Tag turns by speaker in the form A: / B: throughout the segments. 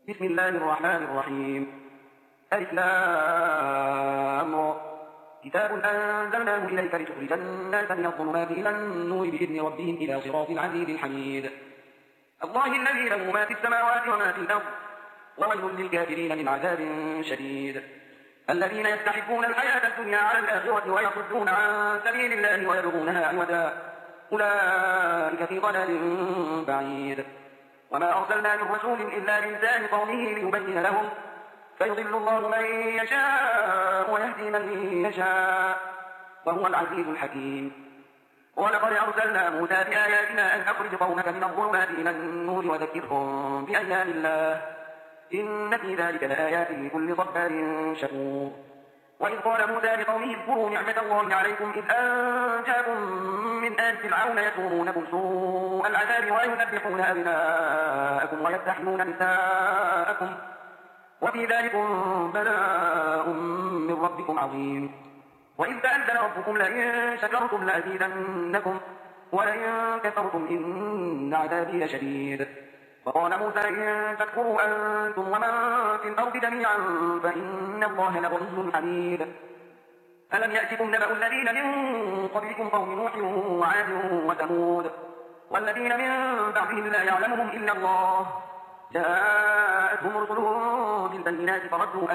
A: بسم الله الرحمن الرحيم. ألف لام را. كتاب أنزلناه إليك لتخرج الناس من الظلمات إلى النور بإذن ربهم إلى صراط العزيز الحميد. الله الذي له ما في السماوات وما في الأرض وويل للكافرين من عذاب شديد. الذين يستحبون الحياة الدنيا على الآخرة ويصدون عن سبيل الله ويبغونها عوجا أولئك في ضلال بعيد. وما أرسلنا من رسول إلا بلسان قومه ليبين لهم فيضل الله من يشاء ويهدي من يشاء وهو العزيز الحكيم. ولقد أرسلنا موسى بآياتنا أن أخرج قومك من الظلمات إلى النور وذكرهم بأيام الله إن في ذلك لآيات لكل صبار شكور. وإذ قال موسى لقومه اذكروا نعمة الله عليكم إذ أنجاكم من آل فرعون يسومونكم سوء العذاب ويذبحون أبناءكم ويستحيون نساءكم وفي ذلكم بلاء من ربكم عظيم. وإذ تأذن ربكم لئن شكرتم لأزيدنكم ولئن كفرتم إن عذابي لشديد. وقال موسى إن تكفروا أنتم ومن في الأرض جميعا فإن الله لغني حميد. ألم يأتكم نبأ الذين من قبلكم قوم نوح وعاد وثمود والذين من بعدهم لا يعلمهم إلا الله جاءتهم رسلهم بالبينات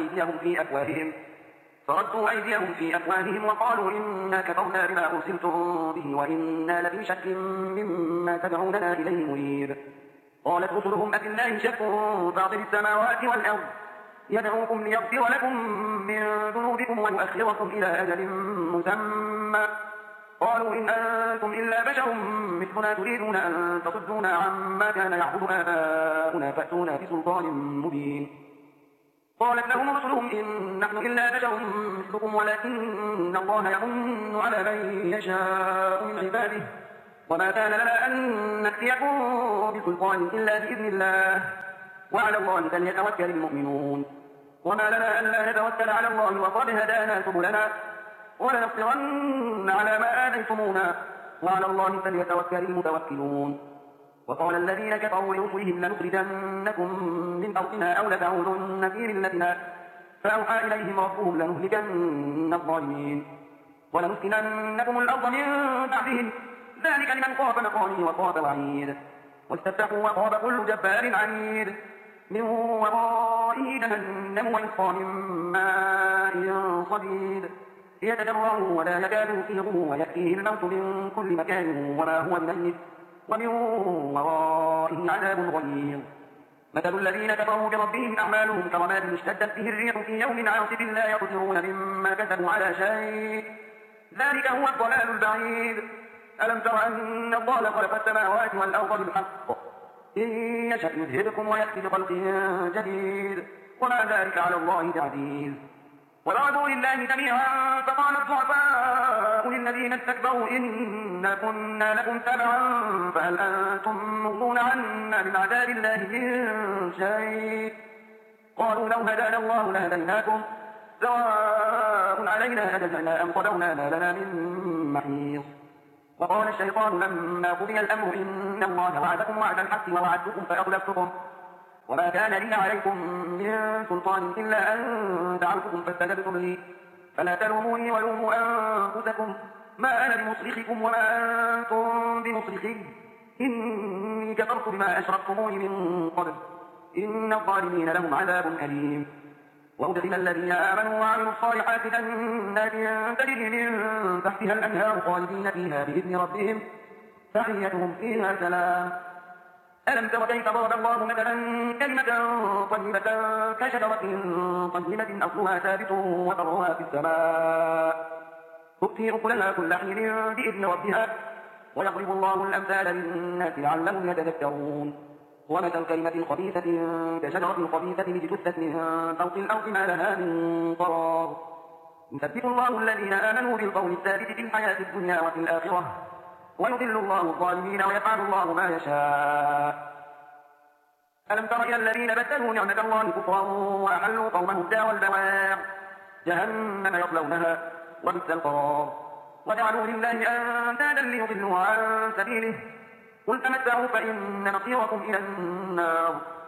A: فردوا أيديهم في أفواههم وقالوا إنا كفرنا بما أرسلتم به وإنا لفي شك مما تدعوننا إليه مريب. قالت رسلهم أفي الله شك فاطر السماوات والأرض يدعوكم ليغفر لكم من ذنوبكم ويؤخركم إلى أجل مسمى قالوا إن أنتم إلا بشر مثلنا تريدون أن تصدونا عما كان يعبد آباؤنا فأتونا بسلطان مبين. قالت لهم رسلهم إن نحن إلا بشر مثلكم ولكن الله يمن على من يشاء من عباده وما كان لنا أن نأتيكم بسلطان إلا بإذن الله وعلى الله فليتوكل المؤمنون. وما لنا ألا نتوكل على الله وقد هدانا سبلنا ولنصبرن على ما آذيتمونا وعلى الله فليتوكل المتوكلون. وقال الذين كفروا لرسلهم لنخرجنكم من أرضنا أو لتعودن في ملتنا فأوحى إليهم ربهم لنهلكن الظالمين ولنسكننكم الأرض من بعدهم ذلك لمن خاف مقامي وخاف وعيد. واستفتحوا وخاب كل جبار عنيد من ورائه جهنم ويسقى من ماء صديد يتجرعه ولا يكاد يسيغه ويأتيه الموت من كل مكان وما هو بميت ومن ورائه عذاب غليظ. مثل الذين كفروا بربهم أعمالهم كرماد اشتدت به الريح في يوم عاصف لا يقدرون مما كسبوا على شيء ذلك هو الضلال البعيد. ألم تر أن الله خلق السماوات والأرض بالحق إن يشأ يذهبكم ويأتي بخلق جديد وما ذلك على الله بعزيز. وبرزوا لله جميعا فقال الضعفاء للذين استكبروا إنا كنا لكم تبعا فهل أنتم مغنون عنا من عذاب الله من شيء قالوا لو هدانا الله لهديناكم سواء علينا أجزعنا أم قدرنا ما لنا من محيص. وقال الشيطان لما قضي الأمر إن الله وعدكم وعد الحق ووعدتكم فأخلفتكم وما كان لي عليكم من سلطان إلا أن دعوتكم فاستجبتم لي فلا تلوموني ولوموا أنفسكم ما أنا بمصرخكم وما أنتم بمصرخي إني كفرت بما أشركتموني من قبل إن الظالمين لهم عذاب أليم. وأدخل الذين آمنوا وعملوا الصالحات جنات تجري من تحتها الأنهار خالدين فيها بإذن ربهم تحيتهم فيها سلام. ألم تر كيف ضرب الله مثلا كلمة طيبة كشجرة طيبة أصلها ثابت وفرعها في السماء تؤتي أكلها كل حين بإذن ربها ويضرب الله الأمثال للناس لعلهم يتذكرون. ومثل كلمة خبيثة كشجرة خبيثة اجتثت من فوق الأرض ما لها من قرار يثبت الله الذين آمنوا بالقول الثابت في الحياة الدنيا وفي الآخرة ويضل الله الظالمين ويفعل الله ما يشاء. ألم تر إلى الذين بدلوا نعمة الله كفرا وأحلوا قومهم دار البوار جهنم يصلونها وبئس القرار وجعلوا لله أندادا ليضلوا عن سبيله قل تمتعوا فإن مصيركم إلى النار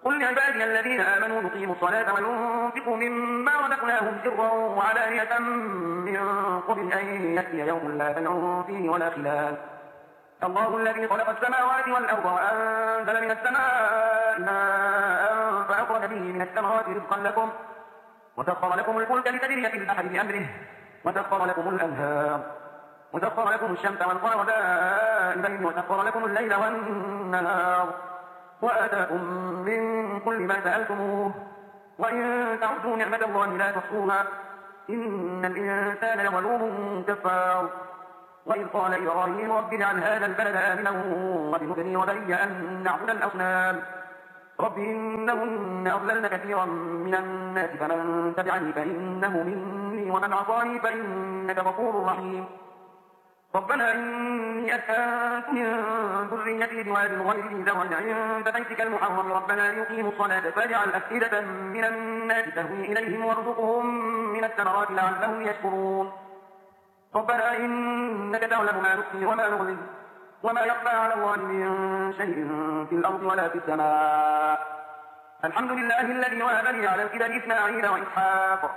A: قل لعبادي الذين آمنوا يقيموا الصلاة وينفقوا مما رزقناهم سرا وعلانية من قبل أن يأتي يوم لا بيع فيه ولا خلال. الله الذي خلق السماوات والأرض وأنزل من السماء ماء فأخرج به من الثمرات رزقا لكم وسخر لكم الفلك لتجري في البحر بأمره وسخر لكم الأنهار وسخر لكم الشمس والقمر دائبين وسخر لكم الليل والنهار وآتاكم من كل ما سألتموه وإن تعدوا نعمة الله لا تحصوها إن الإنسان لظلوم كفار. وإذ قال إبراهيم رب اجعل هذا البلد آمنا واجنبني وبني أن نعبد الأصنام رب إنهن أضللن كثيرا من الناس فمن تبعني فإنه مني ومن عصاني فإنك غفور رحيم. ربنا إني أسكنت من ذريتي بواد غير ذي زرع عند بيتك المحرم ربنا ليقيموا الصلاة فاجعل أفئدة من الناس تهوي إليهم وارزقهم من الثمرات لعلهم يشكرون. ربنا إنك تعلم ما نخفي وما نعلن وما يخفى على الله من شيء في الأرض ولا في السماء. الحمد لله الذي وهب لي على الكبر إسماعيل وإسحاق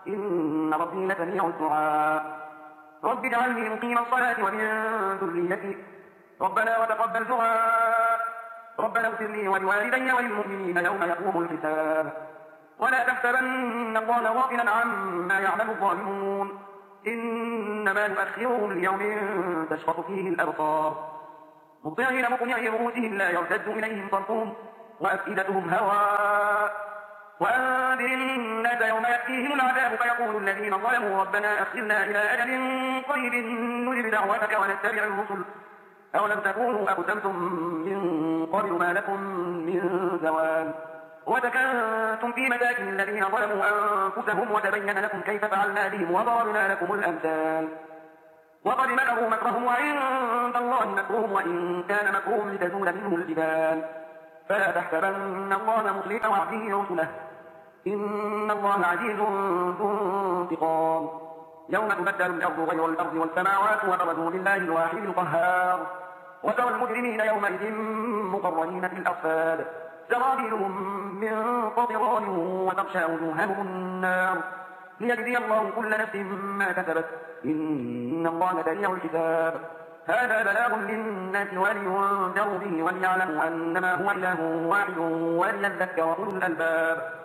A: إن ربي لسميع الدعاء. رب اجعلني مقيم الصلاة ومن ذريتي ربنا وتقبل دعاء. ربنا اغفر لي ولوالدي وللمؤمنين يوم يقوم الحساب. ولا تحسبن الله غافلا عما يعمل الظالمون إنما يؤخرهم ليوم تشخص فيه الأبصار مطيعين مقنعي رؤوسهم لا يرتد إليهم طرفهم وأفئدتهم هواء. وأنذر الناس يوم يأتيهم العذاب فيقول الذين ظلموا ربنا أخرنا إلى أجل قريب نجب دعوتك ونتبع الرسل أولم تكونوا أقسمتم من قبل ما لكم من زوال وسكنتم في مساكن الذين ظلموا أنفسهم وتبين لكم كيف فعلنا بهم وضربنا لكم الأمثال. وقد مكروا مكرهم وعند الله مكرهم وإن كان مكرهم لتزول منه الجبال فلا تحسبن الله مخلف وعده رسله إن الله عزيز ذو انتقام. يوم تبدل الأرض غير الأرض والسماوات وبرزوا لله الواحد القهار وترى المجرمين يومئذ مقرنين في الأصفاد سرابيلهم من قطران وتغشى وجوههم النار ليجزي الله كل نفس ما كسبت إن الله سريع الحساب. هذا بلاغ للناس ولينذروا به وليعلموا أنما هو إله واحد وليذكر أولو الألباب.